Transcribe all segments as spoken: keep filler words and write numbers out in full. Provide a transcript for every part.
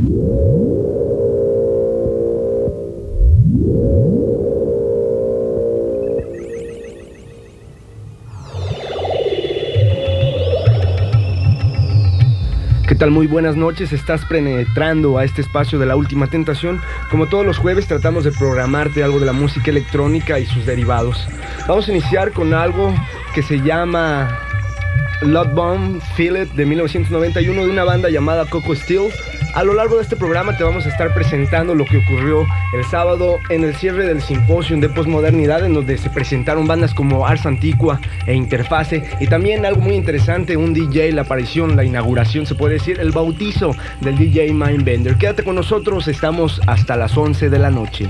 ¿Qué tal? Muy buenas noches, estás penetrando a este espacio de La Última Tentación. Como todos los jueves tratamos de programarte algo de la música electrónica y sus derivados. Vamos a iniciar con algo que se llama Love Bomb Feel It de mil novecientos noventa y uno de una banda llamada Coco Steel. A lo largo de este programa te vamos a estar presentando lo que ocurrió el sábado en el cierre del Simposium de Postmodernidad, en donde se presentaron bandas como Ars Antiqua e Interfase, y también algo muy interesante, un D J, la aparición, la inauguración, se puede decir, el bautizo del D J Mindbender. Quédate con nosotros, estamos hasta las once de la noche.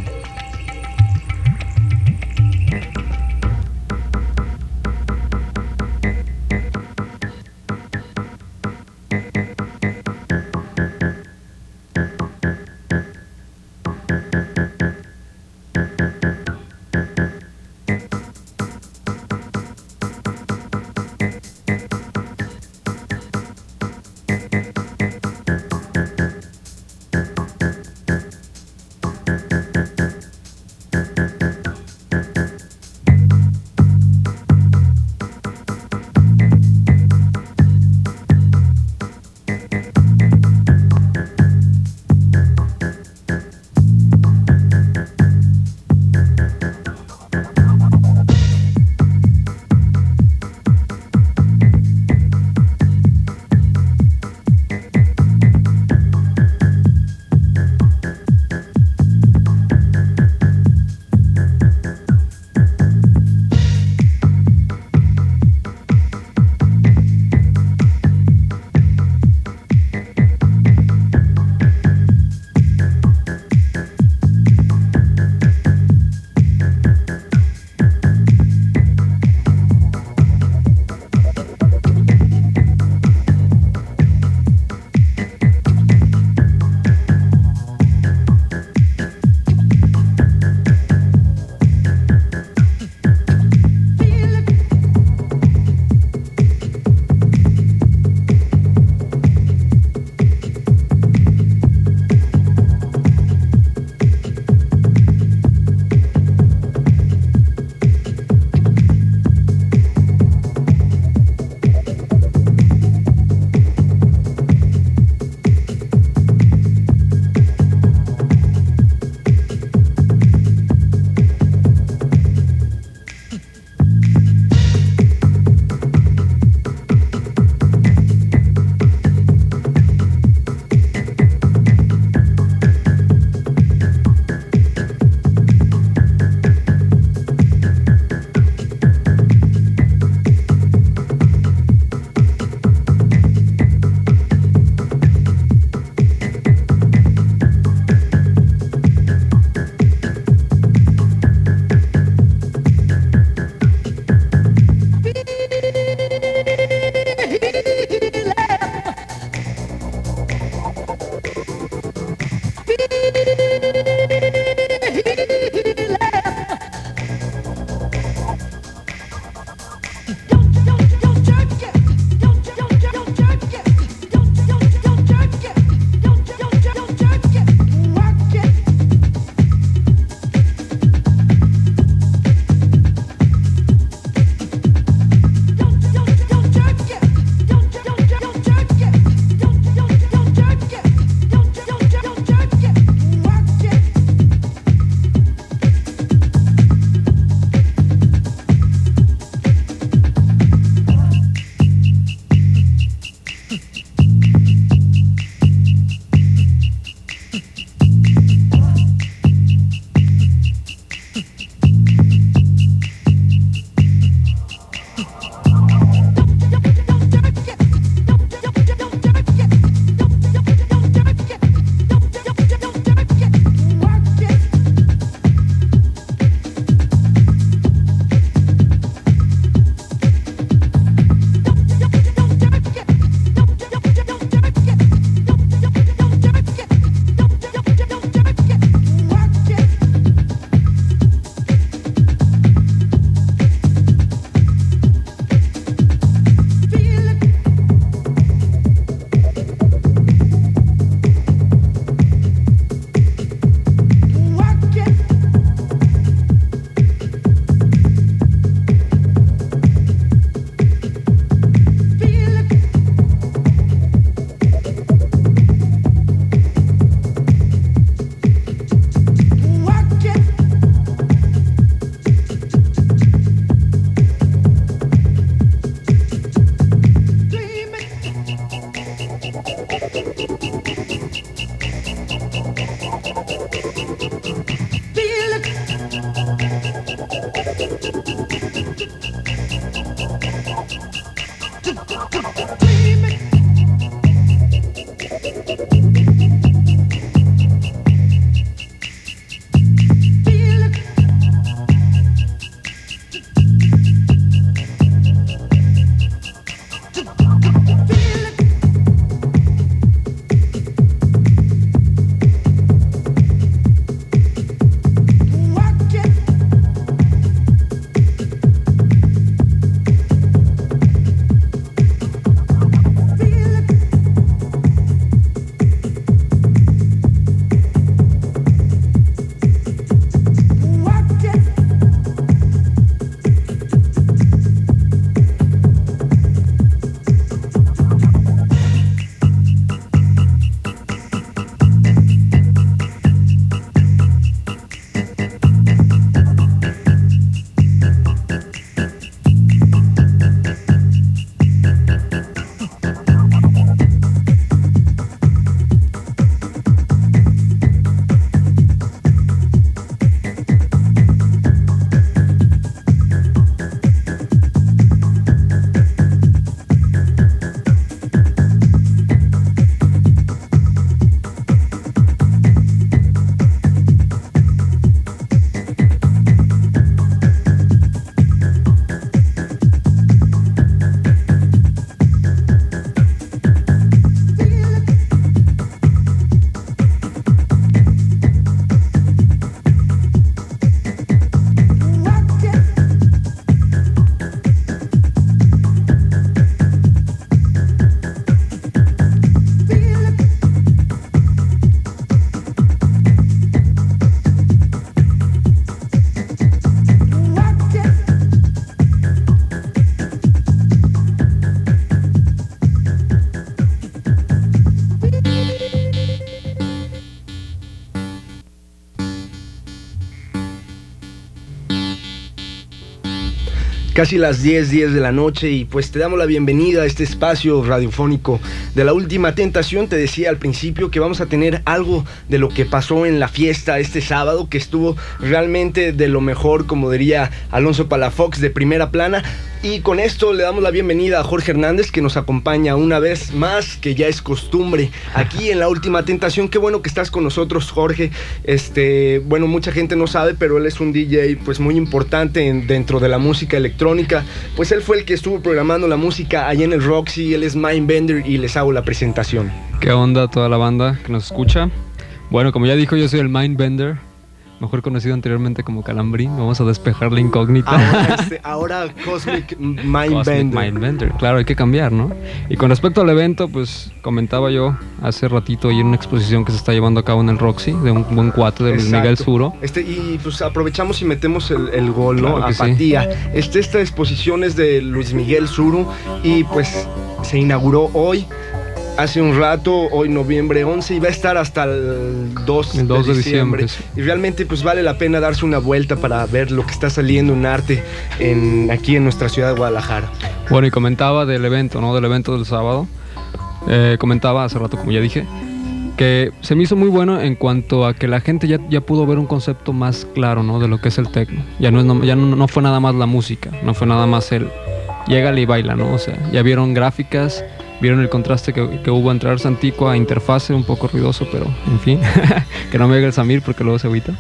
Casi las diez, diez de la noche, y pues te damos la bienvenida a este espacio radiofónico de La Última Tentación. Te decía al principio que vamos a tener algo de lo que pasó en la fiesta este sábado, que estuvo realmente de lo mejor, como diría Alonso Palafox, de primera plana. Y con esto le damos la bienvenida a Jorge Hernández, que nos acompaña una vez más, que ya es costumbre, aquí en La Última Tentación. Qué bueno que estás con nosotros, Jorge. Este, bueno, mucha gente no sabe, pero él es un D J pues muy importante en, dentro de la música electrónica. Pues él fue el que estuvo programando la música allá en el Roxy. Él es Mindbender y les hago la presentación. ¿Qué onda toda la banda que nos escucha? Bueno, como ya dijo, yo soy el Mindbender, mejor conocido anteriormente como Calambrín. Vamos a despejar la incógnita. Ahora, este, ahora Cosmic Mindbender. Cosmic Mindbender, claro, hay que cambiar, ¿no? Y con respecto al evento, pues comentaba yo hace ratito ahí en una exposición que se está llevando a cabo en el Roxy, de un buen cuate de Luis Exacto. Miguel Suro. Este, y pues aprovechamos y metemos el, el gol, ¿no? Claro que Apatía. sí. Este, esta exposición es de Luis Miguel Suro y pues se inauguró hoy. Hace un rato, hoy noviembre once, y va a estar hasta el dos, el dos de, de diciembre. diciembre. Sí. Y realmente pues vale la pena darse una vuelta para ver lo que está saliendo en arte en, aquí en nuestra ciudad de Guadalajara. Bueno, y comentaba del evento, ¿no? Del evento del sábado. Eh, comentaba hace rato, como ya dije, que se me hizo muy bueno en cuanto a que la gente ya, ya pudo ver un concepto más claro, ¿no? De lo que es el techno. Ya no, es, ya no, no fue nada más la música, no fue nada más el llégale y baila, ¿no? O sea, ya vieron gráficas, vieron el contraste que, que hubo entre Ars Antiqua, interfase, un poco ruidoso, pero en fin, que no me haga el Samir porque luego se agüita.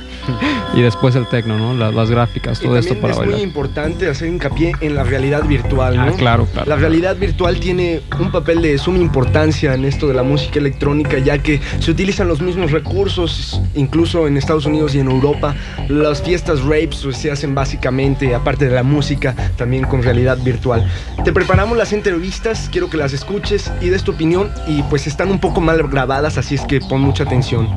Y después el techno, ¿no? Las, las gráficas, todo esto para es bailar. Es muy importante hacer hincapié en la realidad virtual, ¿no? Ah, claro, claro. La realidad virtual tiene un papel de suma importancia en esto de la música electrónica, ya que se utilizan los mismos recursos, incluso en Estados Unidos y en Europa. Las fiestas rapes pues, se hacen básicamente, aparte de la música, también con realidad virtual. Te preparamos las entrevistas, quiero que las escuches y des tu opinión, y pues están un poco mal grabadas, así es que pon mucha atención.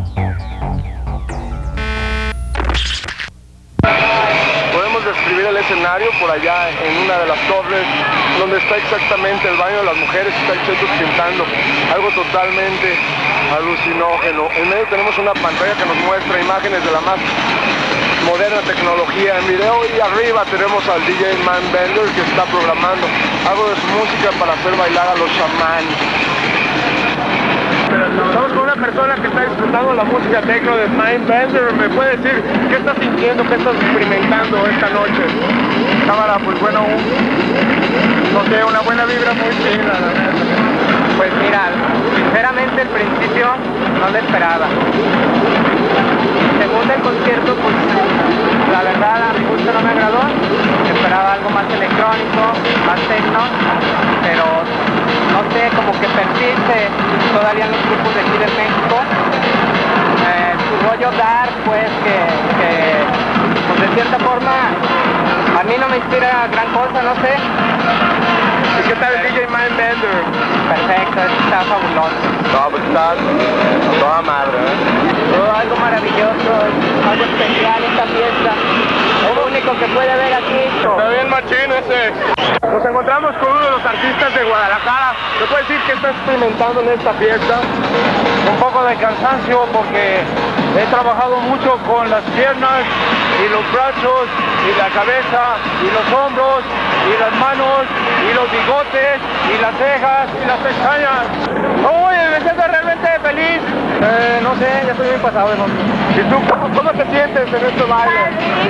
Escenario por allá en una de las torres donde está exactamente el baño de las mujeres, está el cheto pintando algo totalmente alucinógeno. En medio tenemos una pantalla que nos muestra imágenes de la más moderna tecnología en video, y arriba tenemos al D J Mindbender que está programando algo de su música para hacer bailar a los chamanes. Estamos con una persona que está disfrutando la música techno de Mindbender. ¿Me puede decir qué estás sintiendo, qué estás experimentando esta noche? Cámara, pues bueno, no sé, una buena vibra muy chida, la verdad. Pues mira, sinceramente al principio no lo esperaba. Según el concierto, pues la verdad a mi gusto no me agradó. Esperaba algo más electrónico, más techno, pero no sé, como que persiste todavía en los grupos de aquí de México. Eh, su rollo dark, pues que, que pues de cierta forma a mí no me inspira gran cosa, no sé. ¿Y qué tal el D J Mindbender? Perfecto, está fabuloso. No, pues está toda madre, ¿eh? Oh, algo maravilloso, algo especial esta fiesta. Es lo único que puede ver aquí. Está bien machín ese. Nos encontramos con uno de los artistas de Guadalajara. ¿Me puede decir qué está experimentando en esta fiesta? Un poco de cansancio porque he trabajado mucho con las piernas y los brazos y la cabeza y los hombros y las manos y los bigotes y las cejas y las pestañas. Uy, me siento realmente feliz. Eh, no sé, ya estoy bien pasado de noche. ¿Y tú cómo, cómo te sientes en este baile?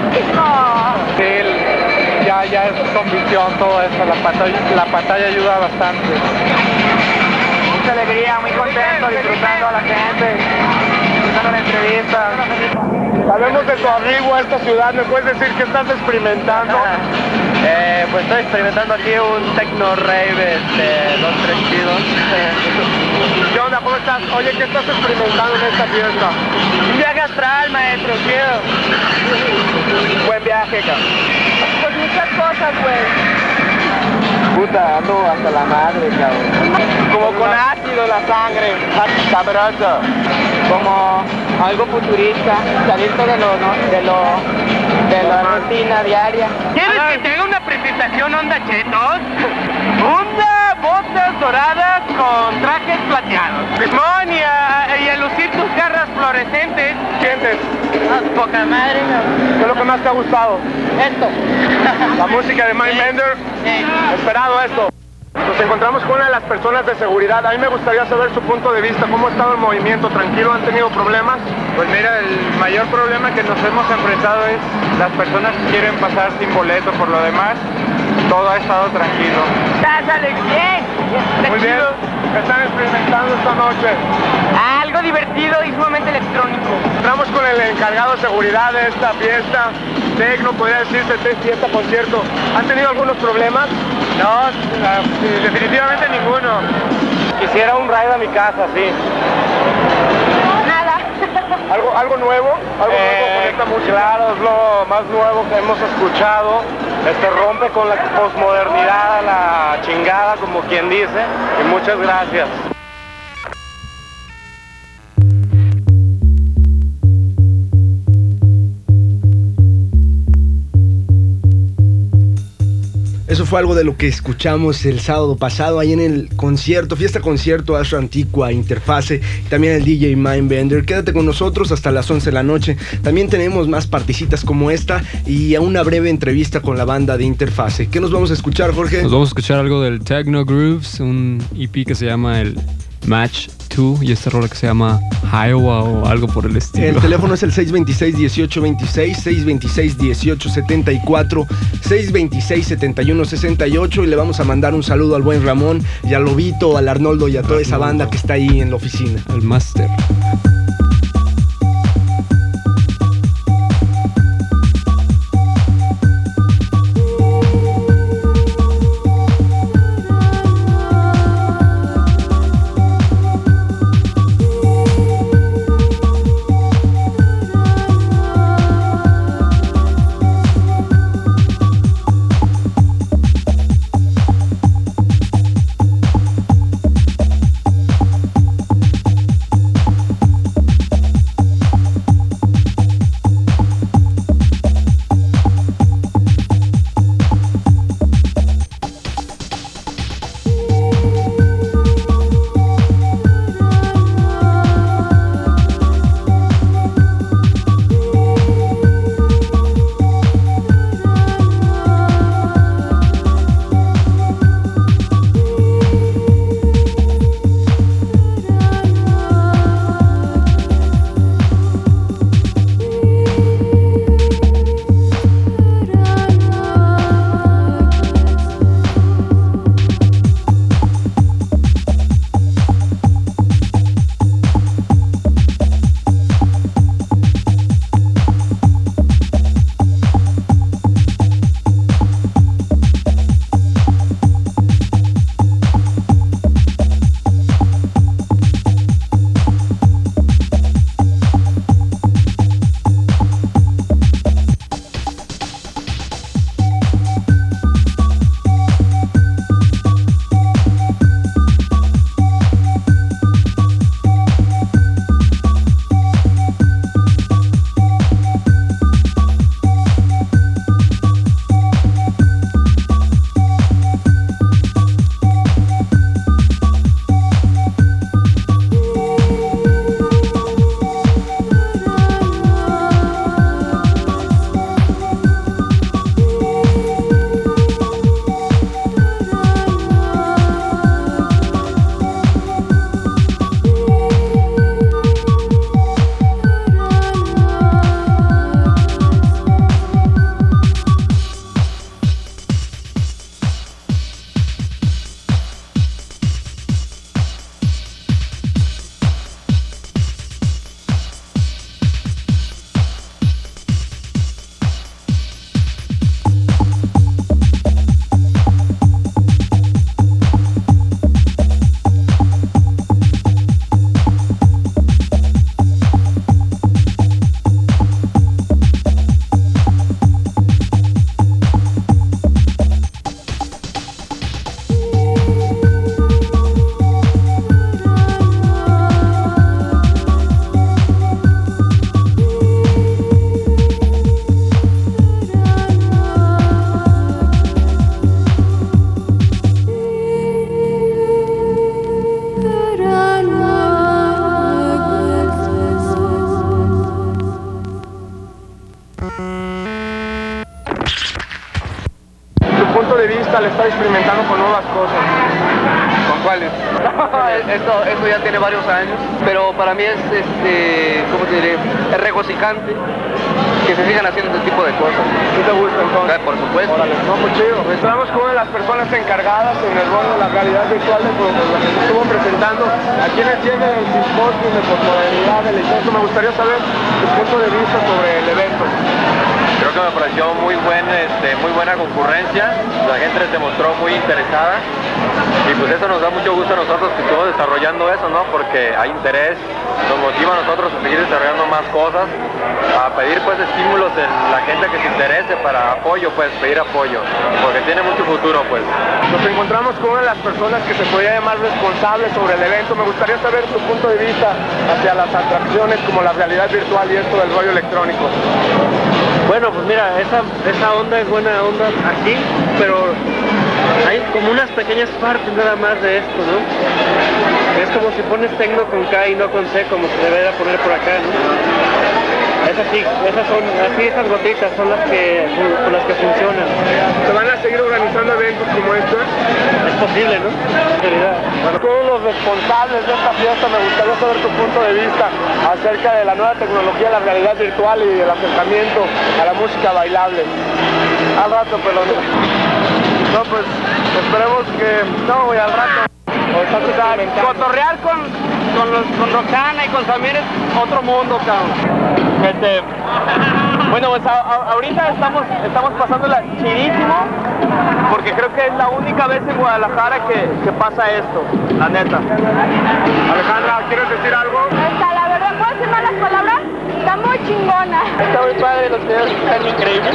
Sí, ya, ya es convicción todo eso, la pantalla, la pantalla ayuda bastante. Mucha alegría, muy contento, disfrutando a la gente, disfrutando la entrevista. Sabemos de tu arribo a esta ciudad, ¿me puedes decir qué estás experimentando? Eh, pues estoy experimentando aquí un techno rave de dos, tres chidos. ¿Qué onda? ¿Cómo estás? Oye, ¿qué estás experimentando en esta fiesta? Un viaje astral, maestro, chido. Buen viaje, cabrón. Pues muchas cosas, güey. Puta, ando hasta la madre, cabrón. Como con ácido la sangre. Sabroso. Como algo futurista, salirte de lo, no, de lo, de la rutina diaria. ¿Quieres que te haga una presentación onda chetos? Onda, botas doradas con trajes plateados. ¡Demonia! Y a lucir tus garras fluorescentes. ¿Sientes? Ah, poca madre, ¿Qué es lo que más te ha gustado? esto. La música de Mindbender. Sí. Esperado esto. Nos encontramos con una de las personas de seguridad. A mí me gustaría saber su punto de vista. ¿Cómo ha estado el movimiento? ¿Tranquilo? ¿Han tenido problemas? Pues mira, el mayor problema que nos hemos enfrentado es las personas que quieren pasar sin boleto. Por lo demás, todo ha estado tranquilo. ¿Estás, Alex? Bien. Muy bien. ¿Qué están experimentando esta noche? Algo divertido y sumamente electrónico. Entramos con el encargado de seguridad de esta fiesta. Tecno, podría decirse, fiesta, concierto. ¿Han tenido algunos problemas? No, definitivamente ninguno. Quisiera un ride a mi casa, sí. Nada. ¿Algo, algo nuevo? ¿Algo Eh, nuevo con esta música? Claro, es lo más nuevo que hemos escuchado. Este rompe con la posmodernidad a la chingada, como quien dice. Y muchas gracias. Eso fue algo de lo que escuchamos el sábado pasado ahí en el concierto, fiesta concierto Astro Antigua, Interfase, y también el D J Mindbender. Quédate con nosotros hasta las once de la noche. También tenemos más partecitas como esta y a una breve entrevista con la banda de Interfase. ¿Qué nos vamos a escuchar, Jorge? Nos vamos a escuchar algo del Techno Grooves, un E P que se llama el Match dos y este rol que se llama Iowa o algo por el estilo. El teléfono es el seis dos seis, uno ocho dos seis, seis dos seis, uno ocho siete cuatro, seis dos seis, siete uno seis ocho, y le vamos a mandar un saludo al buen Ramón y al Lobito, al Arnoldo y a toda esa banda que está ahí en la oficina. El Master. al estar experimentando con nuevas cosas? ¿Con cuáles? esto, esto ya tiene varios años, pero para mí es, este, ¿cómo te diré? Es regocijante que se sigan haciendo este tipo de cosas. ¿Qué te gusta entonces? Eh, por supuesto. Órale, no, muy chido. Estamos con una de las personas encargadas en el rol de la realidad virtual de lo que se estuvo presentando a quienes tienen el simposio de posmodernidad del Exceso. Me gustaría saber tu punto de vista sobre el evento. Creo que me pareció muy, buen, este, muy buena concurrencia, la gente se mostró muy interesada y pues eso nos da mucho gusto a nosotros que estamos desarrollando eso, ¿no? Porque hay interés, nos motiva a nosotros a seguir desarrollando más cosas, a pedir pues estímulos en la gente que se interese para apoyo, pues pedir apoyo, porque tiene mucho futuro pues. Nos encontramos con una de las personas que se podría llamar responsables sobre el evento. Me gustaría saber tu punto de vista hacia las atracciones como la realidad virtual y esto del rollo electrónico. Bueno, pues mira, esa, esa onda es buena onda aquí, pero hay como unas pequeñas partes nada más de esto, ¿no? Es como si pones tecno con K y no con C, como se debería poner por acá, ¿no? Es así, esas son, así esas gotitas son las que, con las que funcionan. ¿Se van a seguir organizando eventos como estos? Es posible, ¿no? En realidad. Bueno, todos los responsables de esta fiesta, me gustaría saber tu punto de vista acerca de la nueva tecnología, la realidad virtual y el acercamiento a la música bailable. Al rato, pelón. No, pues esperemos que... No, güey, al rato. Cotorrear con, con, los, con Roxana y con Samir es otro mundo, cabrón. Este, bueno, pues a, a, ahorita estamos, estamos pasándola chidísimo, porque creo que es la única vez en Guadalajara que, que pasa esto, la neta. Alejandra, ¿quieres decir algo? Está, la verdad, ¿puedo decir malas palabras? Está muy chingona. Está muy padre, los videos están increíbles.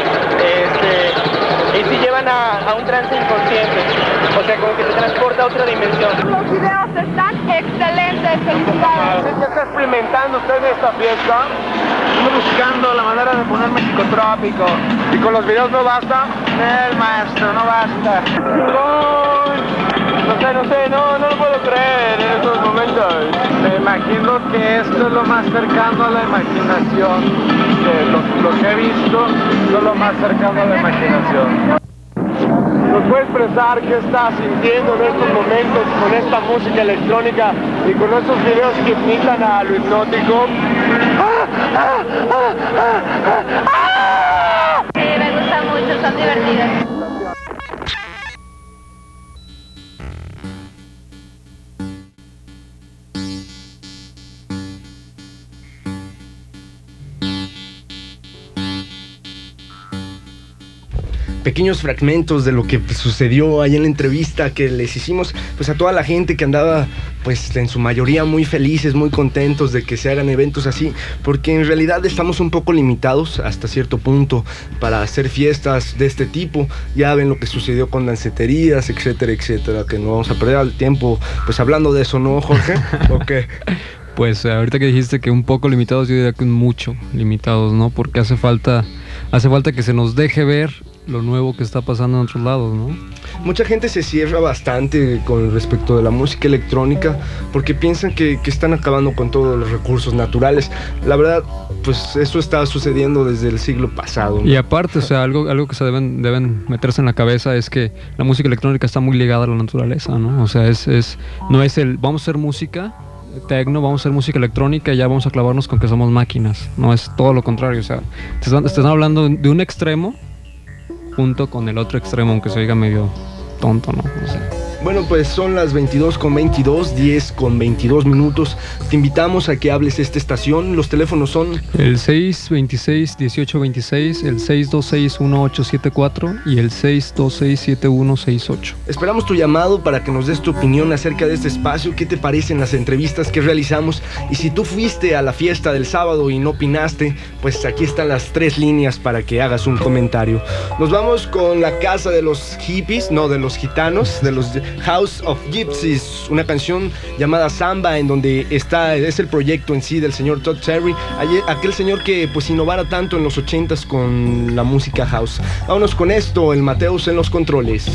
Este, y sí llevan a, a un trance inconsciente, o sea, como que te transporta a otra dimensión. Los videos están excelentes, felicidades. ¿Qué está experimentando usted en esta fiesta? Estoy buscando la manera de ponerme psicotrópico. ¿Y con los videos no basta? El maestro, no basta. No sé, no sé, no, no lo puedo creer en estos momentos. Me imagino que esto es lo más cercano a la imaginación. Que lo, lo que he visto es lo más cercano a la imaginación. ¿Nos puede expresar qué está sintiendo en estos momentos con esta música electrónica y con estos videos que imitan a lo hipnótico? Sí, me gusta mucho, son divertidos. Pequeños fragmentos de lo que sucedió ahí en la entrevista que les hicimos pues a toda la gente que andaba pues en su mayoría muy felices, muy contentos de que se hagan eventos así, porque en realidad estamos un poco limitados hasta cierto punto para hacer fiestas de este tipo. Ya ven lo que sucedió con danceterías, etcétera, etcétera, que no vamos a perder el tiempo pues hablando de eso, ¿no, Jorge? ¿O qué? Pues ahorita que dijiste que un poco limitados, yo diría que mucho limitados, ¿no? Porque hace falta, hace falta que se nos deje ver lo nuevo que está pasando en otros lados, ¿no? Mucha gente se cierra bastante con respecto de la música electrónica porque piensan que, que están acabando con todos los recursos naturales. La verdad, pues eso está sucediendo desde el siglo pasado, ¿no? Y aparte, o sea, algo, algo que se deben, deben meterse en la cabeza es que la música electrónica está muy ligada a la naturaleza, ¿no? O sea, es, es, no es el vamos a hacer música tecno, vamos a hacer música electrónica y ya vamos a clavarnos con que somos máquinas. No, es todo lo contrario, o sea, te están, te están hablando de un extremo junto con el otro extremo, aunque se oiga medio tonto, ¿no? O sea. Bueno, pues son las veintidós con veintidós, diez con veintidós minutos. Te invitamos a que hables esta estación. Los teléfonos son el seis veintiséis dieciocho veintiséis, el seis dos seis uno ocho siete cuatro y el seis dos seis siete uno seis ocho. Esperamos tu llamado para que nos des tu opinión acerca de este espacio, qué te parecen las entrevistas que realizamos, y si tú fuiste a la fiesta del sábado y no opinaste, pues aquí están las tres líneas para que hagas un comentario. Nos vamos con la casa de los hippies, no, de los gitanos, de los House of Gypsies, una canción llamada Samba, en donde está, es el proyecto en sí del señor Todd Terry, aquel señor que pues innovara tanto en los ochentas con la música house. Vámonos con esto, el Mateus en los controles.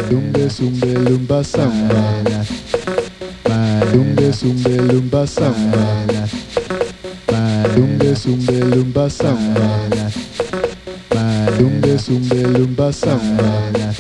Malumbe zumbe lumba samba. Malumbe zumbe lumba samba. Malumbe zumbe lumba samba. Malumbe zumbe lumba samba.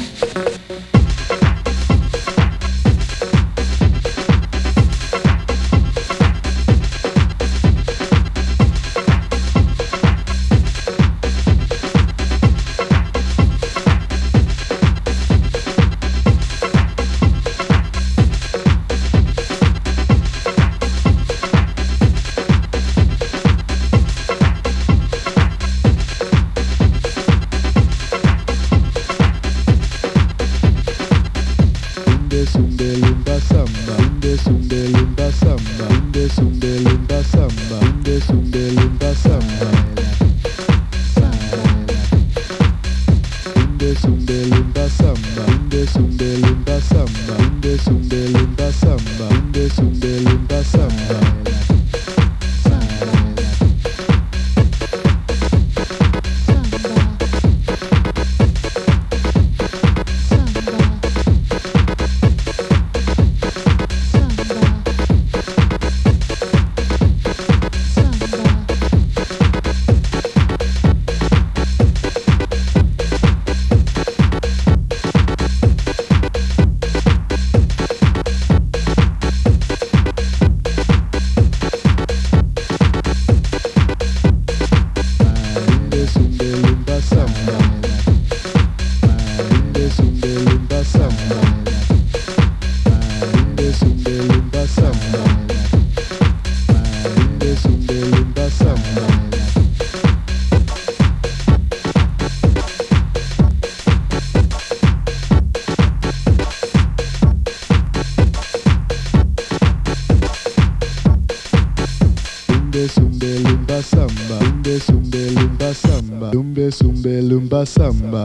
Samba.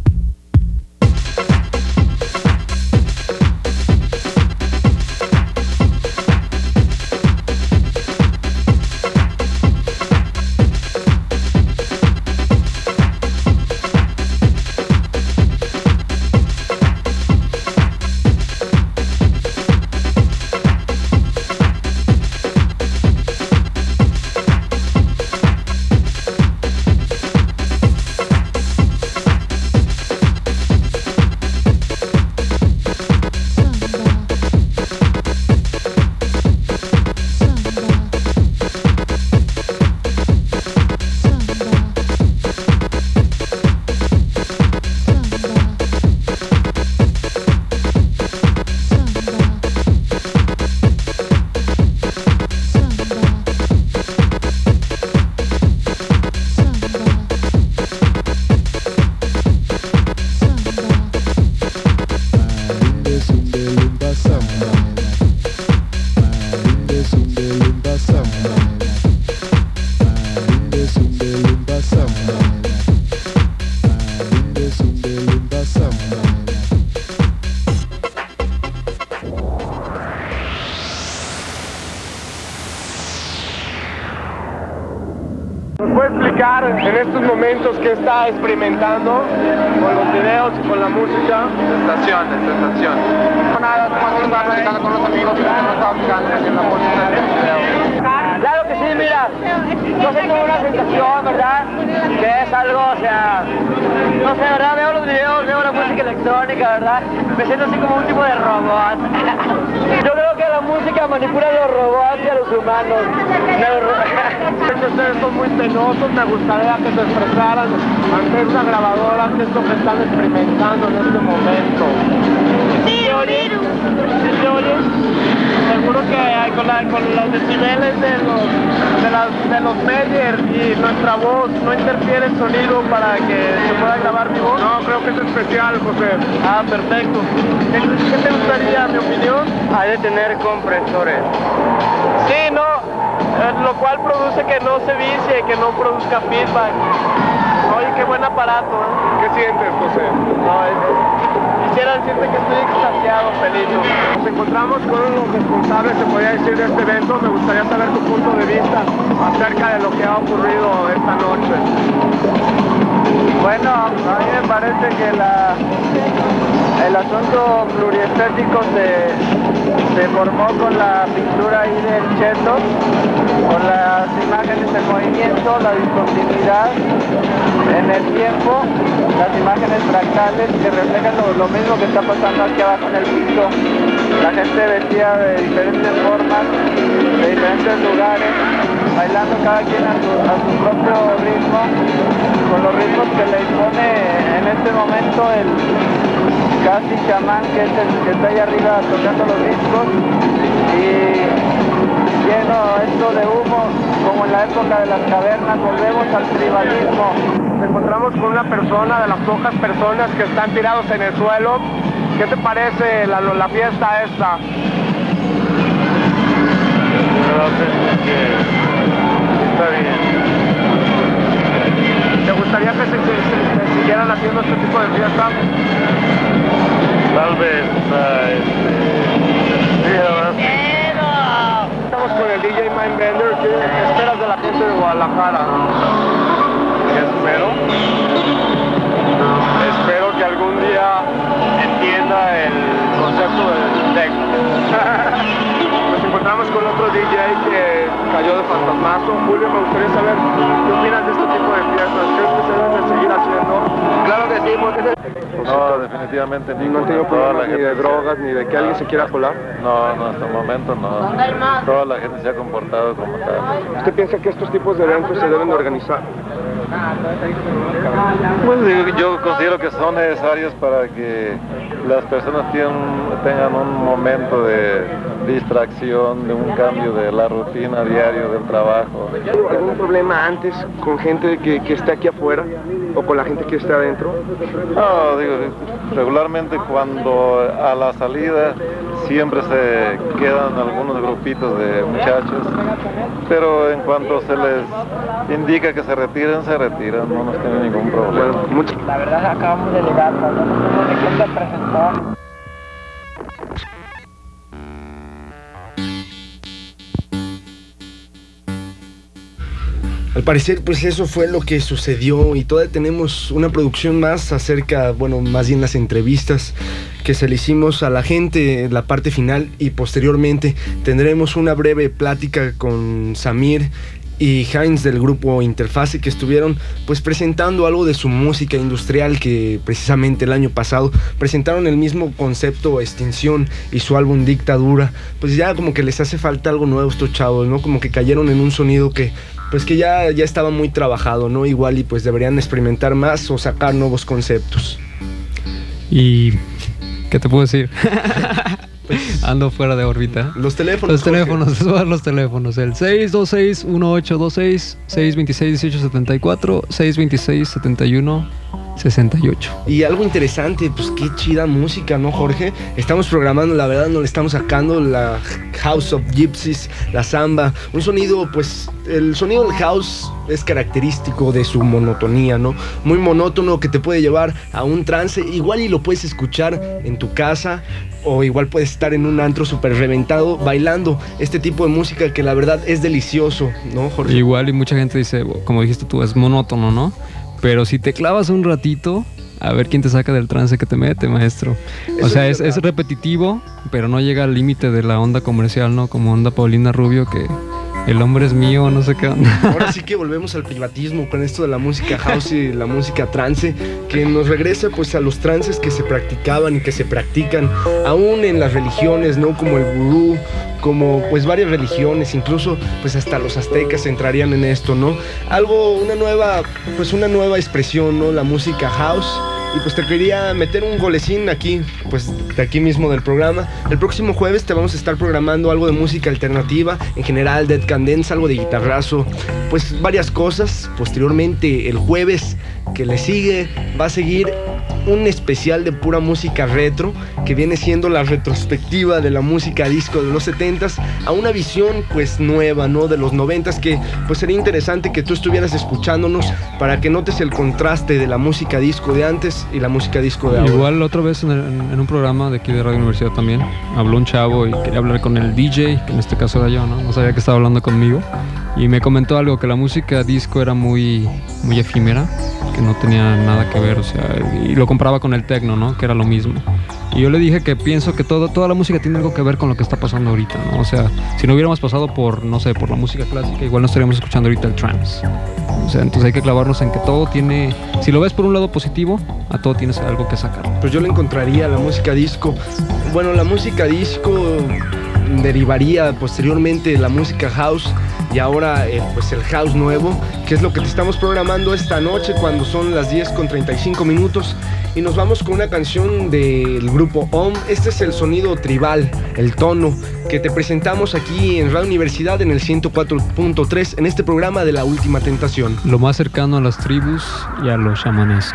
En estos momentos que está experimentando con los videos y con la música. Sensación, de sensación. Nada, estamos platicando con los amigos que no estamos platicando en la música del video. Claro que sí, mira, yo sé como una sensación, ¿verdad? Que es algo, o sea, no sé, ¿verdad? Veo los videos, veo la música electrónica, ¿verdad? Me siento así como un tipo de robot. Yo creo que la música manipula a los robots y a los humanos. Ustedes son muy penosos, me gustaría que se expresaran ante una grabadora, que es lo que están experimentando en este momento. Sí, oír. ¿Sí se oye? Seguro que hay con, la, con los decibeles de los, de, las, de los medios y nuestra voz no interfiere el sonido para que se pueda grabar mi voz. No, creo que es especial, José. Ah, perfecto. ¿Qué, qué te gustaría, mi opinión? Hay de tener compresores. Sí, no, eh, lo cual produce que no se vicie, que no produzca feedback. Oye, qué buen aparato, ¿eh? ¿Qué sientes, José? No, es, quisiera decirte que estoy extasiado, Felito. Nos encontramos con los responsables, se podría decir, de este evento. Me gustaría saber tu punto de vista acerca de lo que ha ocurrido esta noche. Bueno, a mí me parece que la, el asunto pluriestético se, se formó con la pintura ahí del Cheto, con las imágenes en movimiento, la discontinuidad en el tiempo, las imágenes fractales que reflejan lo, lo mismo que está pasando aquí abajo en el piso. La gente vestía de diferentes formas, de diferentes lugares, bailando cada quien a su, a su propio ritmo, con los ritmos que le impone en este momento el casi chamán, que es el que está ahí arriba tocando los discos, y lleno esto de humo, como en la época de las cavernas. Volvemos al tribalismo. Nos encontramos con una persona, de las pocas personas que están tirados en el suelo. ¿Qué te parece la, la fiesta esta? Está bien. ¿Te gustaría que se, se, se siguieran haciendo este tipo de fiestas? Tal vez. Uh, este... sí, la verdad. Estamos con el D J Mindbender. ¿Qué esperas de la gente de Guadalajara? ¿Qué espero? Espero que algún día entienda el concepto del techno. Nos encontramos con otro D J que cayó de fantasmazo. Julio, me gustaría saber qué opinas de este tipo de fiestas. ¿Crees que se deben seguir haciendo? Claro que sí, porque no, definitivamente no han tenido problemas ni de drogas ni de que alguien se quiera colar. No, no, hasta el momento no. Toda la gente se ha comportado como tal. ¿Usted piensa que estos tipos de eventos se deben organizar? Pues yo considero que son necesarios para que las personas tengan, tengan un momento de distracción, de un cambio de la rutina diaria del trabajo. ¿Algún problema antes con gente que, que esté aquí afuera o con la gente que esté adentro? No, digo, regularmente cuando a la salida siempre se quedan algunos grupitos de muchachos, pero en cuanto se les indica que se retiren, se retiran, no nos tiene ningún problema. La verdad acabamos de llegar, no sabemos de quién se presentó. Al parecer, pues eso fue lo que sucedió y todavía tenemos una producción más acerca, bueno, más bien las entrevistas que se le hicimos a la gente, la parte final, y posteriormente tendremos una breve plática con Samir y Heinz del grupo Interfase, que estuvieron pues presentando algo de su música industrial, que precisamente el año pasado presentaron el mismo concepto Extinción y su álbum Dictadura. Pues ya como que les hace falta algo nuevo estos chavos, ¿no? Como que cayeron en un sonido que pues que ya, ya estaba muy trabajado, ¿no? Igual y pues deberían experimentar más o sacar nuevos conceptos. Y ¿qué te puedo decir? Pues, ando fuera de órbita. Los teléfonos. Los teléfonos, les voy a dar los teléfonos. El seis dos seis, uno ocho dos seis, seis dos seis, dieciocho setenta y cuatro, seis dos seis, setenta y uno sesenta y ocho. Y algo interesante, pues qué chida música, ¿no, Jorge? Estamos programando, la verdad, no le estamos sacando la House of Gypsies, la samba, un sonido, pues el sonido del house es característico de su monotonía, ¿no? Muy monótono, que te puede llevar a un trance, igual y lo puedes escuchar en tu casa, o igual puedes estar en un antro súper reventado bailando este tipo de música que la verdad es delicioso, ¿no, Jorge? Igual y mucha gente dice, como dijiste tú, es monótono, ¿no? Pero si te clavas un ratito, a ver quién te saca del trance que te mete, maestro. O sea, es, es repetitivo, pero no llega al límite de la onda comercial, ¿no? Como onda Paulina Rubio, que el hombre es mío, no sé qué onda. Ahora sí que volvemos al privatismo con esto de la música house y la música trance, que nos regresa pues a los trances que se practicaban y que se practican aún en las religiones, ¿no? Como el vudú, como pues varias religiones, incluso pues hasta los aztecas entrarían en esto, ¿no? Algo, una nueva, pues una nueva expresión, ¿no? La música house. Y pues te quería meter un golecín aquí, pues de aquí mismo del programa. El próximo jueves te vamos a estar programando algo de música alternativa, en general Dead Can Dance, algo de guitarrazo, pues varias cosas. Posteriormente el jueves que le sigue va a seguir un especial de pura música retro, que viene siendo la retrospectiva de la música disco de los setentas a una visión pues nueva, ¿no? De los noventas, que pues sería interesante que tú estuvieras escuchándonos para que notes el contraste de la música disco de antes y la música disco de ahora. Igual otra vez en, el, en un programa de aquí de Radio Universidad también habló un chavo y quería hablar con el D J, que en este caso era yo, ¿no? No sabía que estaba hablando conmigo, y me comentó algo, que la música disco era muy, muy efímera, que no tenía nada que ver, o sea, y lo comparaba con el techno, ¿no? Que era lo mismo. Y yo le dije que pienso que todo, toda la música tiene algo que ver con lo que está pasando ahorita, ¿no? O sea, si no hubiéramos pasado por, no sé, por la música clásica, igual no estaríamos escuchando ahorita el trance. O sea, entonces hay que clavarnos en que todo tiene, si lo ves por un lado positivo, a todo tienes algo que sacar. Pues yo le encontraría la música disco. Bueno, la música disco derivaría posteriormente la música house y ahora eh, pues el house nuevo, que es lo que te estamos programando esta noche cuando son las diez con treinta y cinco minutos, y nos vamos con una canción del grupo O M. Este es el sonido tribal, el tono que te presentamos aquí en Radio Universidad en el ciento cuatro punto tres en este programa de La Última Tentación. Lo más cercano a las tribus y a lo chamanesco.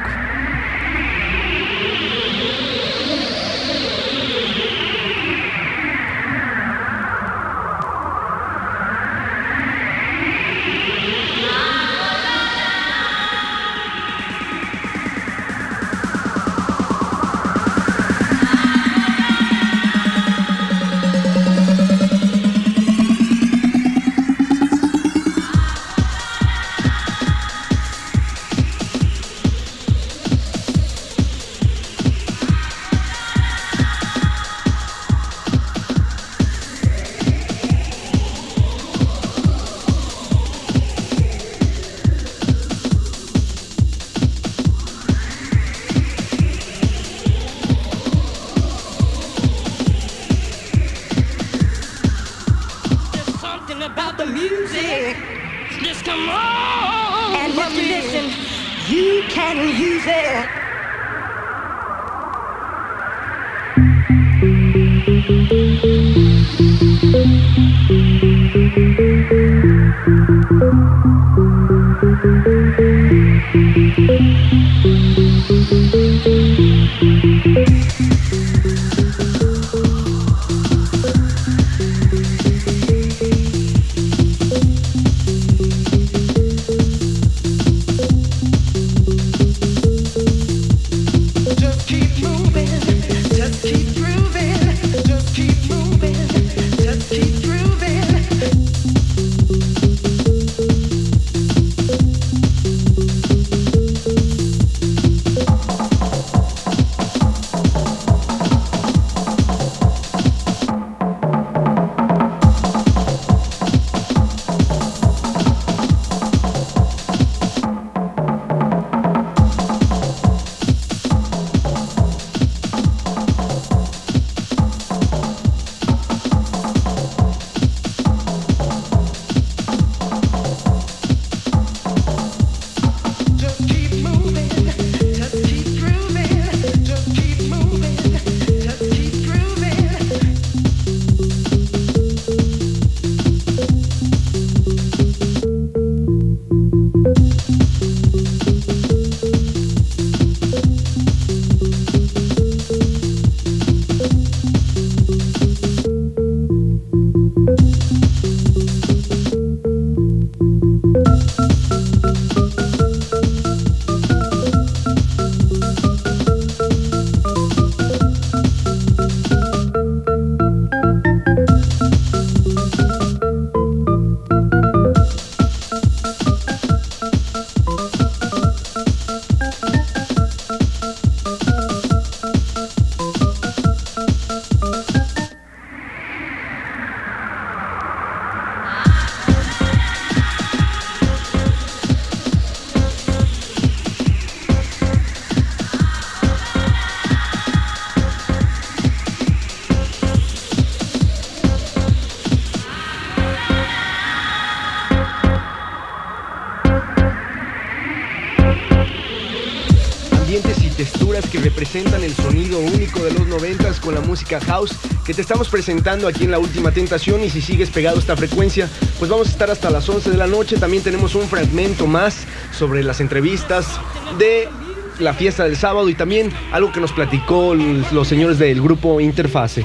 Que representan el sonido único de los noventas con la música house que te estamos presentando aquí en La Última Tentación. Y si sigues pegado a esta frecuencia, pues vamos a estar hasta las once de la noche. También tenemos un fragmento más sobre las entrevistas de la fiesta del sábado y también algo que nos platicó los señores del grupo Interfase.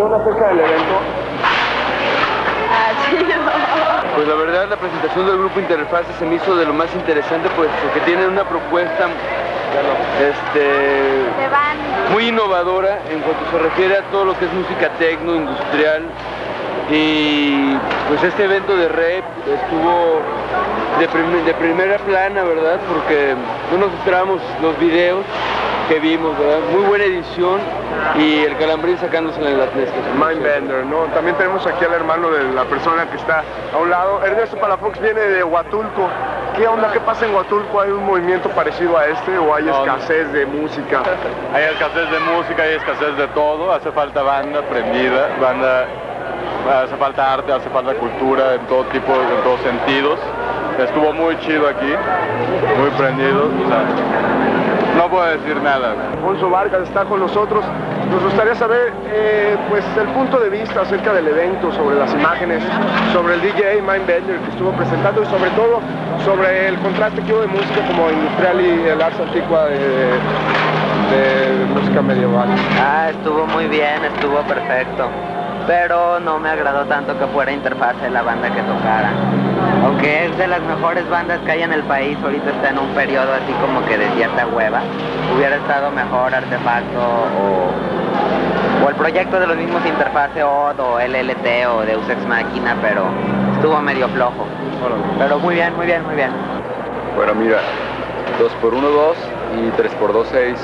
opinión acerca del evento? Ah, chido. Pues la verdad la presentación del grupo Interfase se me hizo de lo más interesante, pues porque tienen una propuesta este, muy innovadora en cuanto se refiere a todo lo que es música techno, industrial. Y pues este evento de rap estuvo de, prim de primera plana, ¿verdad? Porque no nos esperábamos los videos que vimos, ¿verdad? Muy buena edición y el Calambrín sacándosela en las mezclas. Mindbender, ¿no? También tenemos aquí al hermano de la persona que está a un lado. Ernesto Palafox viene de Huatulco. ¿Qué onda? ¿Qué pasa en Huatulco? ¿Hay un movimiento parecido a este o hay escasez de música? Hay escasez de música, hay escasez de todo. Hace falta banda prendida, banda... Hace falta arte, hace falta cultura en todo tipo, en todos sentidos. Estuvo muy chido aquí, muy prendido, o sea, no puedo decir nada. Alfonso Vargas está con nosotros. Nos gustaría saber eh, pues el punto de vista acerca del evento, sobre las imágenes, sobre el D J Mindbender que estuvo presentando y sobre todo sobre el contraste que hubo de música como industrial y el arte antigua de, de, de música medieval. Ah, estuvo muy bien, estuvo perfecto. Pero no me agradó tanto que fuera Interfase la banda que tocara. Aunque es de las mejores bandas que hay en el país, ahorita está en un periodo así como que de cierta hueva. Hubiera estado mejor Artefacto o, o el proyecto de los mismos Interfase O D o L L T o Deus Ex Machina, pero estuvo medio flojo. Pero muy bien, muy bien, muy bien. Bueno, mira, dos por uno, dos y tres por dos, seis.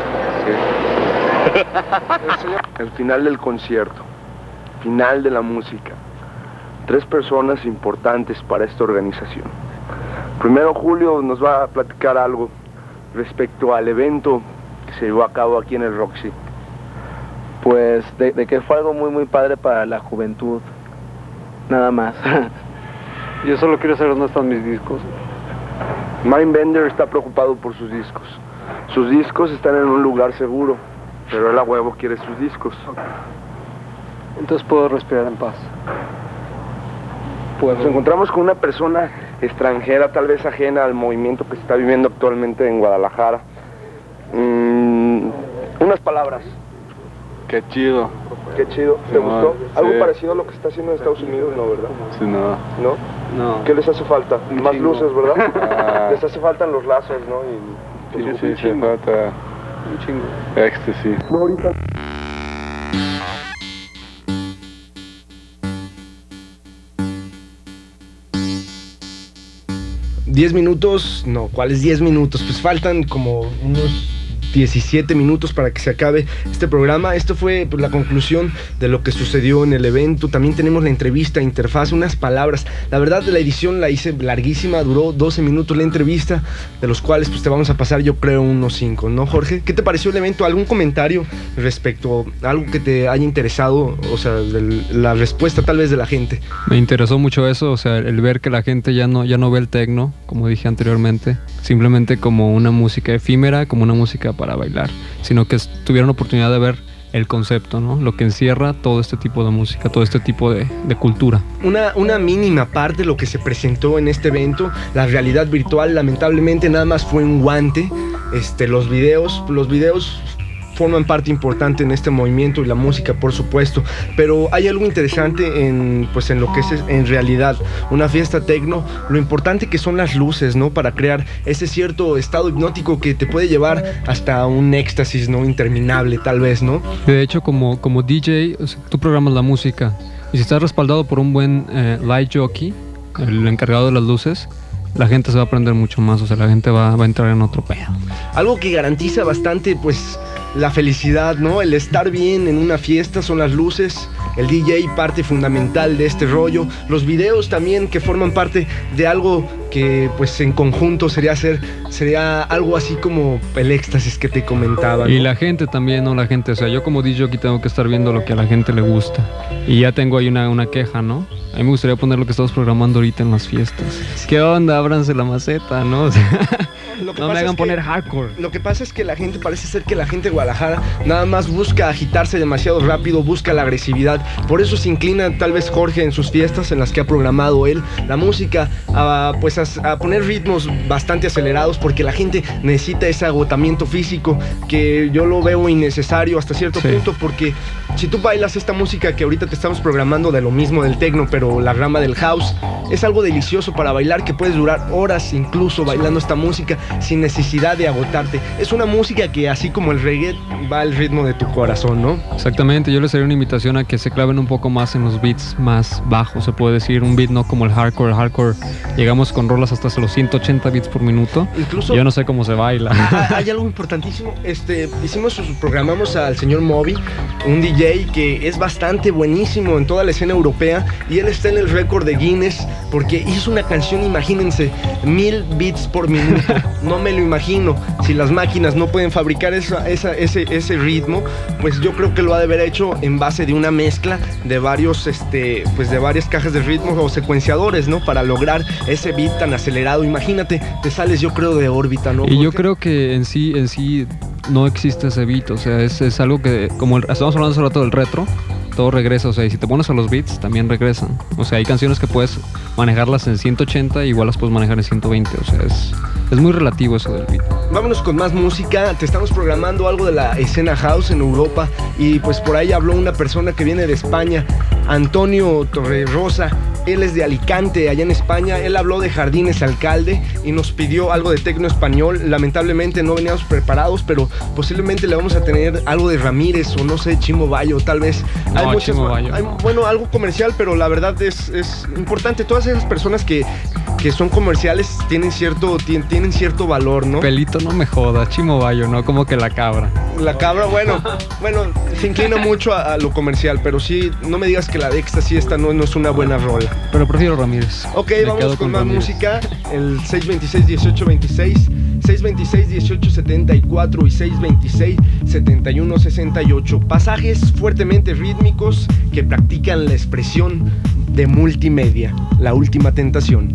Sí. El final del concierto. Final de la música. Tres personas importantes para esta organización. Primero, Julio nos va a platicar algo respecto al evento que se llevó a cabo aquí en el Roxy. Pues de, de que fue algo muy muy padre para la juventud. Nada más. Yo solo quiero saber dónde están mis discos. Mindbender está preocupado por sus discos. Sus discos están en un lugar seguro, pero él a huevo quiere sus discos. Entonces puedo respirar en paz. Pues nos encontramos con una persona extranjera, tal vez ajena al movimiento que se está viviendo actualmente en Guadalajara. Mm, unas palabras. Qué chido. Qué chido. ¿Te No, gustó? Algo sí. parecido a lo que está haciendo en Estados Unidos, ¿no, verdad? Sí, no. ¿No? No. ¿Qué les hace falta? Un Más chingo. luces, ¿verdad? Ah. Les hace falta los láseres, ¿no? Y, Sí, pues, sí, un sí, chingo. falta Un chingo. éxtasis. No, ahorita. diez minutos, no, ¿cuáles diez minutos? Pues faltan como unos diecisiete minutos para que se acabe este programa. Esto fue pues, la conclusión de lo que sucedió en el evento. También tenemos la entrevista, Interfase, unas palabras. La verdad, la edición la hice larguísima, duró doce minutos la entrevista, de los cuales pues te vamos a pasar yo creo unos cinco, ¿no, Jorge? ¿Qué te pareció el evento? ¿Algún comentario respecto a algo que te haya interesado? O sea, de la respuesta tal vez de la gente. Me interesó mucho eso, o sea, el ver que la gente ya no, ya no ve el techno, como dije anteriormente, simplemente como una música efímera, como una música para bailar, sino que tuvieron la oportunidad de ver el concepto, ¿no? Lo que encierra todo este tipo de música, todo este tipo de, de cultura. Una, una mínima parte de lo que se presentó en este evento, la realidad virtual, lamentablemente nada más fue un guante. Este, los videos, los videos forman parte importante en este movimiento y la música, por supuesto, pero hay algo interesante en, pues, en lo que es en realidad una fiesta techno, lo importante que son las luces, ¿no? Para crear ese cierto estado hipnótico que te puede llevar hasta un éxtasis, ¿no? Interminable, tal vez, ¿no? De hecho, como, como D J, o sea, tú programas la música y si estás respaldado por un buen eh, light jockey, el encargado de las luces, la gente se va a aprender mucho más, o sea, la gente va, va a entrar en otro pedo. Algo que garantiza bastante, pues, la felicidad, ¿no? El estar bien en una fiesta son las luces, el D J parte fundamental de este rollo, los videos también que forman parte de algo que pues en conjunto sería hacer, sería algo así como el éxtasis que te comentaba, ¿no? Y la gente también, ¿no? La gente, o sea, yo como D J aquí tengo que estar viendo lo que a la gente le gusta. Y ya tengo ahí una, una queja, ¿no? A mí me gustaría poner lo que estamos programando ahorita en las fiestas. ¿Qué onda? Ábranse la maceta, ¿no? O sea, Lo que no me pasa hagan es que- poner hardcore. Lo que pasa es que la gente, parece ser que la gente de Guadalajara nada más busca agitarse demasiado rápido, busca la agresividad. Por eso se inclina tal vez Jorge en sus fiestas en las que ha programado él la música a, pues a, a poner ritmos bastante acelerados, porque la gente necesita ese agotamiento físico que yo lo veo innecesario hasta cierto Sí. punto, porque si tú bailas esta música que ahorita te estamos programando de lo mismo del techno, pero la rama del house, es algo delicioso para bailar, que puedes durar horas incluso bailando esta música sin necesidad de agotarte. Es una música que, así como el reggae, va al ritmo de tu corazón, ¿no? Exactamente, yo les haría una invitación a que se claven un poco más en los beats más bajos, se puede decir, un beat no como el hardcore. El hardcore llegamos con rolas hasta los ciento ochenta beats por minuto. Incluso Yo no sé cómo se baila. Ah, hay algo importantísimo. Este, hicimos, programamos al señor Moby, un D J que es bastante buenísimo en toda la escena europea, y él está en el récord de Guinness porque hizo una canción, imagínense, mil beats por minuto. No me lo imagino. Si las máquinas no pueden fabricar esa, esa, ese, ese ritmo, pues yo creo que lo ha de haber hecho en base de una mezcla de varios, este, pues de varias cajas de ritmo o secuenciadores, ¿no? Para lograr ese beat tan acelerado. Imagínate, te sales, yo creo, de órbita, ¿no? Y yo Jorge? creo que en sí, en sí no existe ese beat, o sea, es, es algo que, como el- estamos hablando hace rato del retro, todo regresa, o sea, y si te pones a los beats, también regresan. O sea, hay canciones que puedes manejarlas en ciento ochenta, igual las puedes manejar en ciento veinte, o sea, es, es muy relativo eso del beat. Vámonos con más música. Te estamos programando algo de la escena house en Europa, y pues por ahí habló una persona que viene de España, Antonio Torrerosa. Él es de Alicante, allá en España. Él habló de Jardines Alcalde y nos pidió algo de tecno español. Lamentablemente no veníamos preparados, pero posiblemente le vamos a tener algo de Ramírez o no sé, Chimo Bayo, tal vez. No, hay muchas, Chimo Bayo, hay- no. bueno, algo comercial, pero la verdad es, es importante. Todas esas personas que, que son comerciales tienen cierto, tien- tienen cierto valor, ¿no? Pelito, no me joda, Chimo Bayo, ¿no? Como que la cabra. La cabra, bueno, bueno, se inclina mucho a, a lo comercial, pero sí, no me digas que la de Éxtasis esta no, no es una buena rola. Pero prefiero Ramírez. Ok, Me vamos quedo con más Ramírez. música. El seis veintiséis dieciocho veintiséis, seis veintiséis dieciocho setenta y cuatro y seis veintiséis setenta y uno sesenta y ocho. Pasajes fuertemente rítmicos que practican la expresión de multimedia. La última tentación.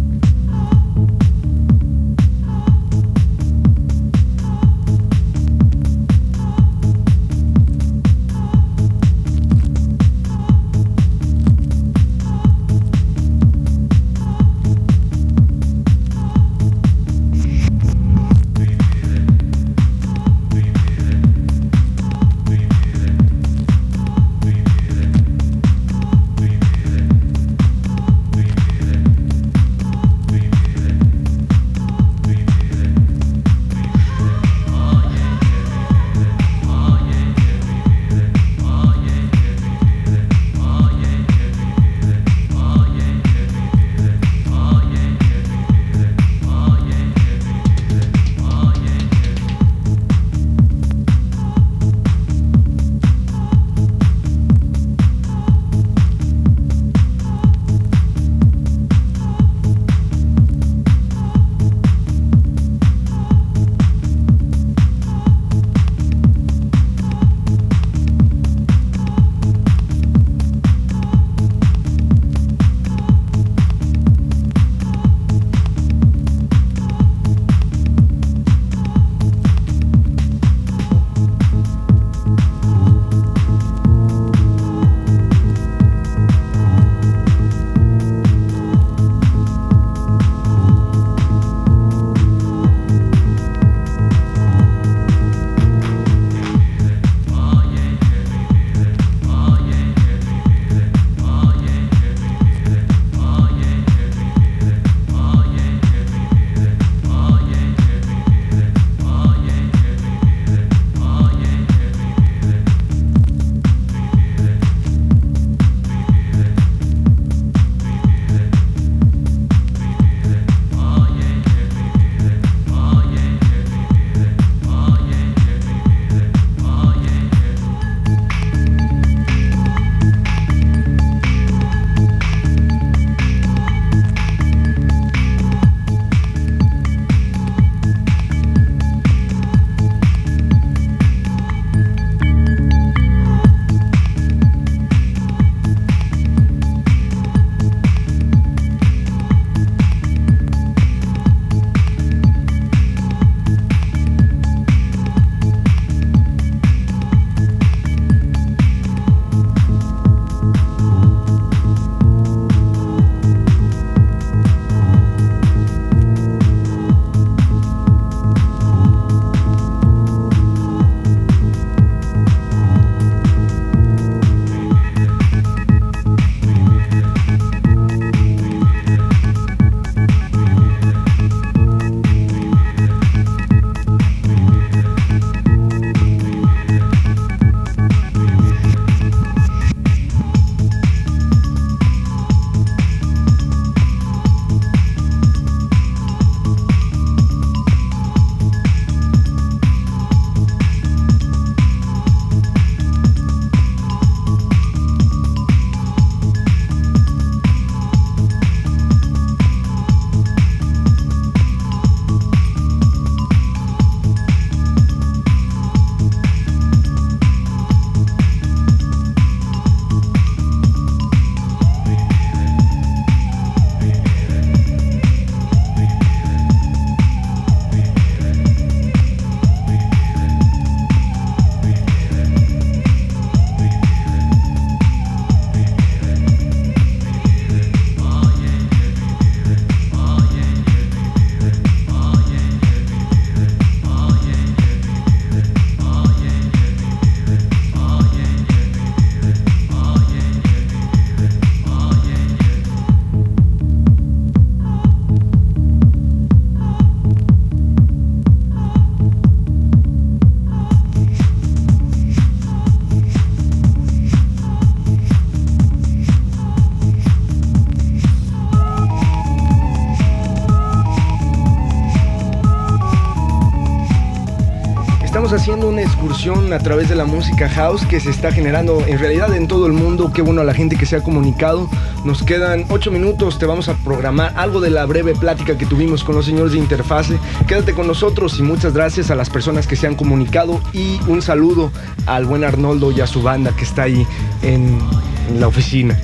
Estamos haciendo una excursión a través de la música house que se está generando en realidad en todo el mundo. Qué bueno a la gente que se ha comunicado. Nos quedan ocho minutos, te vamos a programar algo de la breve plática que tuvimos con los señores de Interfase. Quédate con nosotros y muchas gracias a las personas que se han comunicado y un saludo al buen Arnoldo y a su banda que está ahí en, en la oficina.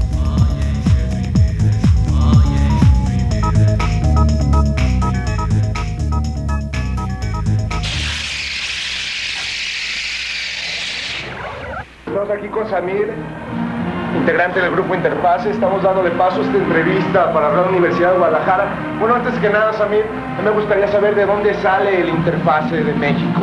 Estamos aquí con Samir, integrante del grupo Interfase. Estamos dándole paso a esta entrevista para la Universidad de Guadalajara. Bueno, antes que nada, Samir, me gustaría saber de dónde sale el Interfase de México.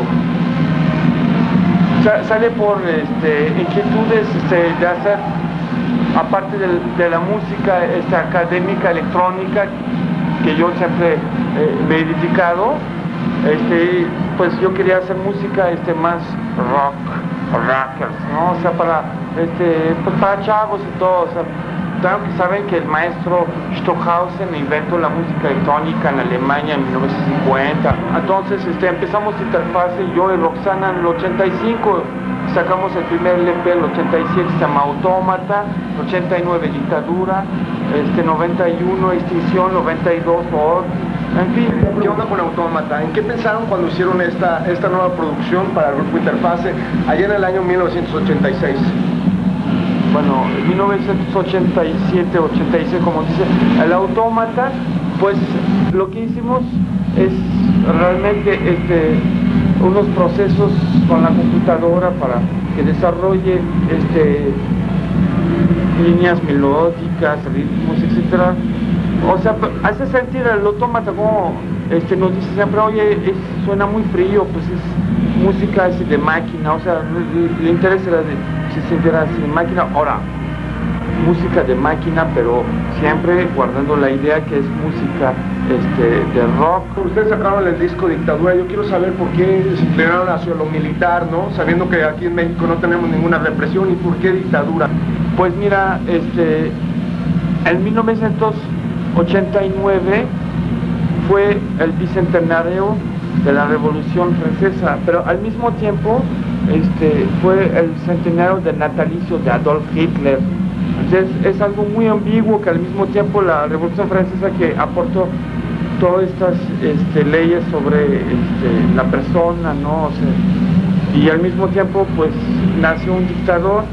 Sa sale por este, inquietudes este, de hacer, aparte de, de la música este, académica, electrónica, que yo siempre eh, me he dedicado, este, pues yo quería hacer música este, más rock. Rockers, ¿no? O sea, para, este, pues para chavos y todo, o sea, claro que saben que el maestro Stockhausen inventó la música electrónica en Alemania en mil novecientos cincuenta, entonces este, empezamos Interfase, yo y Roxana en el ochenta y cinco, sacamos el primer L P, el ochenta y siete se llama Autómata, ochenta y nueve Dictadura, este, noventa y uno Extinción, noventa y dos Or. En fin, ¿qué onda con Autómata? ¿En qué pensaron cuando hicieron esta, esta nueva producción para el grupo Interfase allá en el año mil novecientos ochenta y seis? Bueno, en mil novecientos ochenta y siete, ochenta y seis, como dice, el Autómata, pues lo que hicimos es realmente este, unos procesos con la computadora para que desarrolle este, líneas melódicas, ritmos, etcétera. O sea, hace sentir el Autómata como este, nos dice siempre, oye, es, suena muy frío, pues es música así de máquina, o sea, le, le interesa la de, si se sintiera así de máquina. Ahora, música de máquina, pero siempre guardando la idea que es música este, de rock. Ustedes sacaron el disco Dictadura, yo quiero saber por qué se inclinaron hacia lo militar, ¿no? Sabiendo que aquí en México no tenemos ninguna represión, ¿y por qué Dictadura? Pues mira, este, en mil novecientos ochenta y nueve fue el bicentenario de la Revolución Francesa, pero al mismo tiempo este, fue el centenario del natalicio de Adolf Hitler. Entonces es algo muy ambiguo que al mismo tiempo la Revolución Francesa que aportó todas estas este, leyes sobre este, la persona, ¿no? O sea, y al mismo tiempo pues nació un dictador.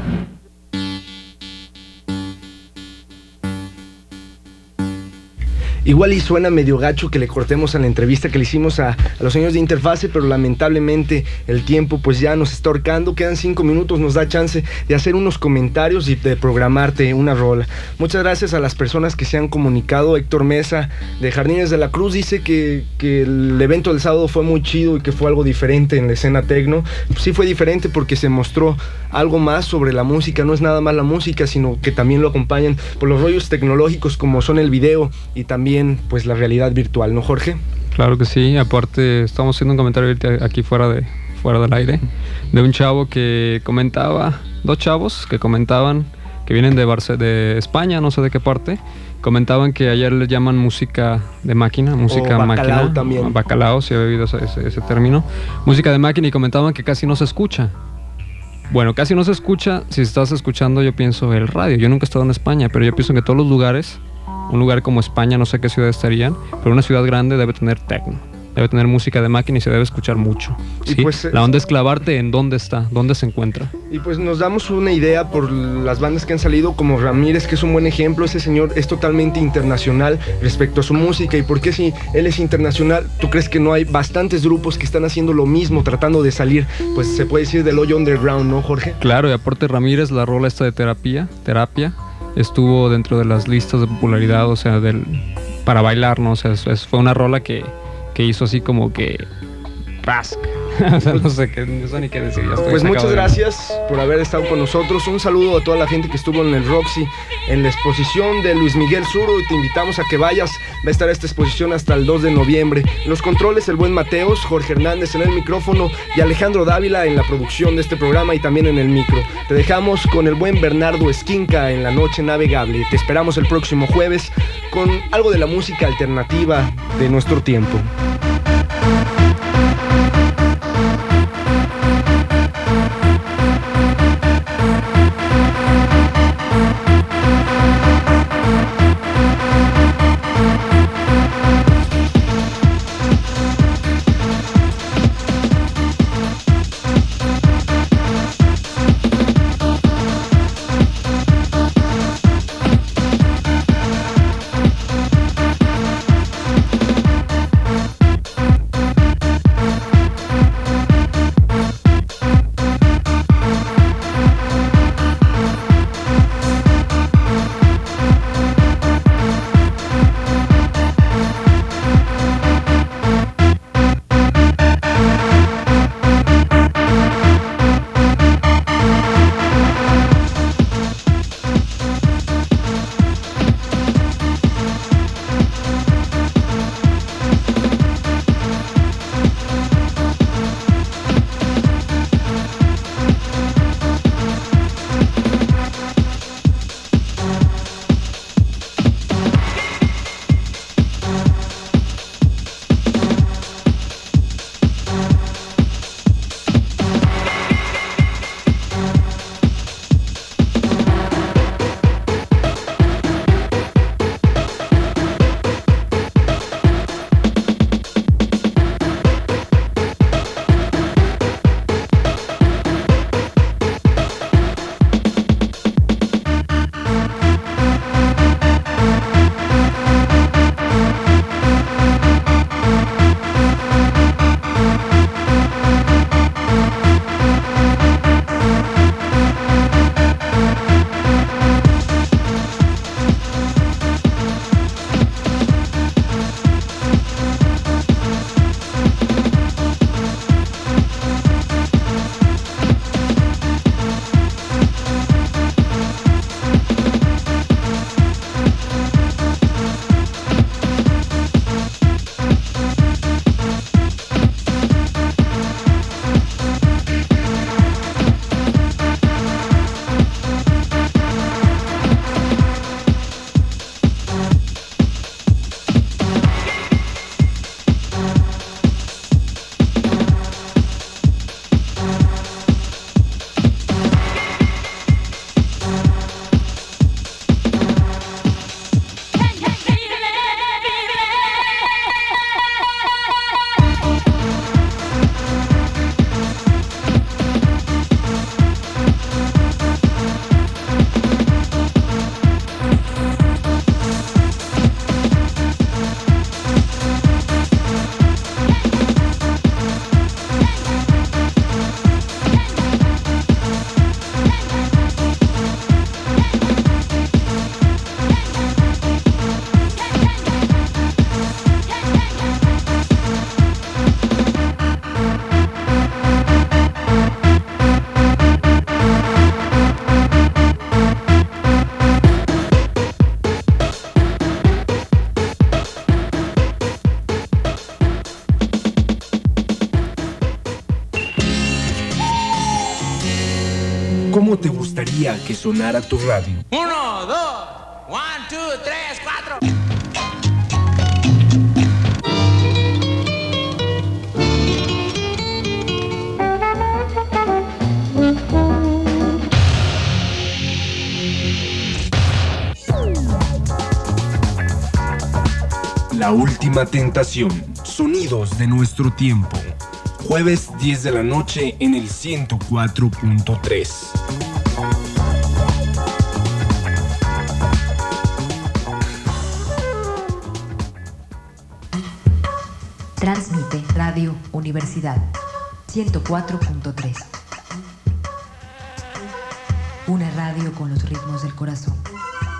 Igual y suena medio gacho que le cortemos a la entrevista que le hicimos a, a los señores de Interfase, pero lamentablemente el tiempo pues ya nos está ahorcando. Quedan cinco minutos, nos da chance de hacer unos comentarios y de programarte una rola. Muchas gracias a las personas que se han comunicado. Héctor Mesa de Jardines de la Cruz dice que, que el evento del sábado fue muy chido y que fue algo diferente en la escena tecno. Pues sí fue diferente porque se mostró algo más sobre la música. No es nada más la música, sino que también lo acompañan por los rollos tecnológicos como son el video y también pues la realidad virtual, ¿no, Jorge? Claro que sí. Aparte estamos haciendo un comentario aquí fuera de fuera del aire de un chavo que comentaba, dos chavos que comentaban que vienen de Barce de España, no sé de qué parte, comentaban que ayer les llaman música de máquina, música o máquina, bacalao también. Bacalao, si había oído ese, ese, ese término, música de máquina, y comentaban que casi no se escucha. Bueno, casi no se escucha. Si estás escuchando, yo pienso el radio. Yo nunca he estado en España, pero yo pienso que todos los lugares, un lugar como España, no sé qué ciudad estarían, pero una ciudad grande debe tener techno, debe tener música de máquina y se debe escuchar mucho. ¿Sí? Pues, la onda es clavarte en dónde está, dónde se encuentra. Y pues nos damos una idea por las bandas que han salido, como Ramírez, que es un buen ejemplo. Ese señor es totalmente internacional respecto a su música. ¿Y por qué si él es internacional, tú crees que no hay bastantes grupos que están haciendo lo mismo, tratando de salir, pues se puede decir, del hoyo underground, ¿no, Jorge? Claro, y aparte Ramírez, la rola esta de terapia, terapia, estuvo dentro de las listas de popularidad, o sea, del, para bailar, ¿no? O sea, es, es, fue una rola que, que hizo así como que... ¡Pasc! O sea, no sé, qué, no sé ni qué decir. Ya estoy pues muchas de... gracias por haber estado con nosotros. Un saludo a toda la gente que estuvo en el Roxy, en la exposición de Luis Miguel Zuro, y te invitamos a que vayas. Va a estar esta exposición hasta el dos de noviembre. En los controles, el buen Mateos, Jorge Hernández en el micrófono y Alejandro Dávila en la producción de este programa y también en el micro. Te dejamos con el buen Bernardo Esquinca en La Noche Navegable. Te esperamos el próximo jueves con algo de la música alternativa de nuestro tiempo. ¿Cómo te gustaría que sonara tu radio? Uno, dos, one, two, tres, cuatro. La última tentación. Sonidos de nuestro tiempo. Jueves diez de la noche en el ciento cuatro punto tres. Transmite Radio Universidad ciento cuatro punto tres. Una radio con los ritmos del corazón.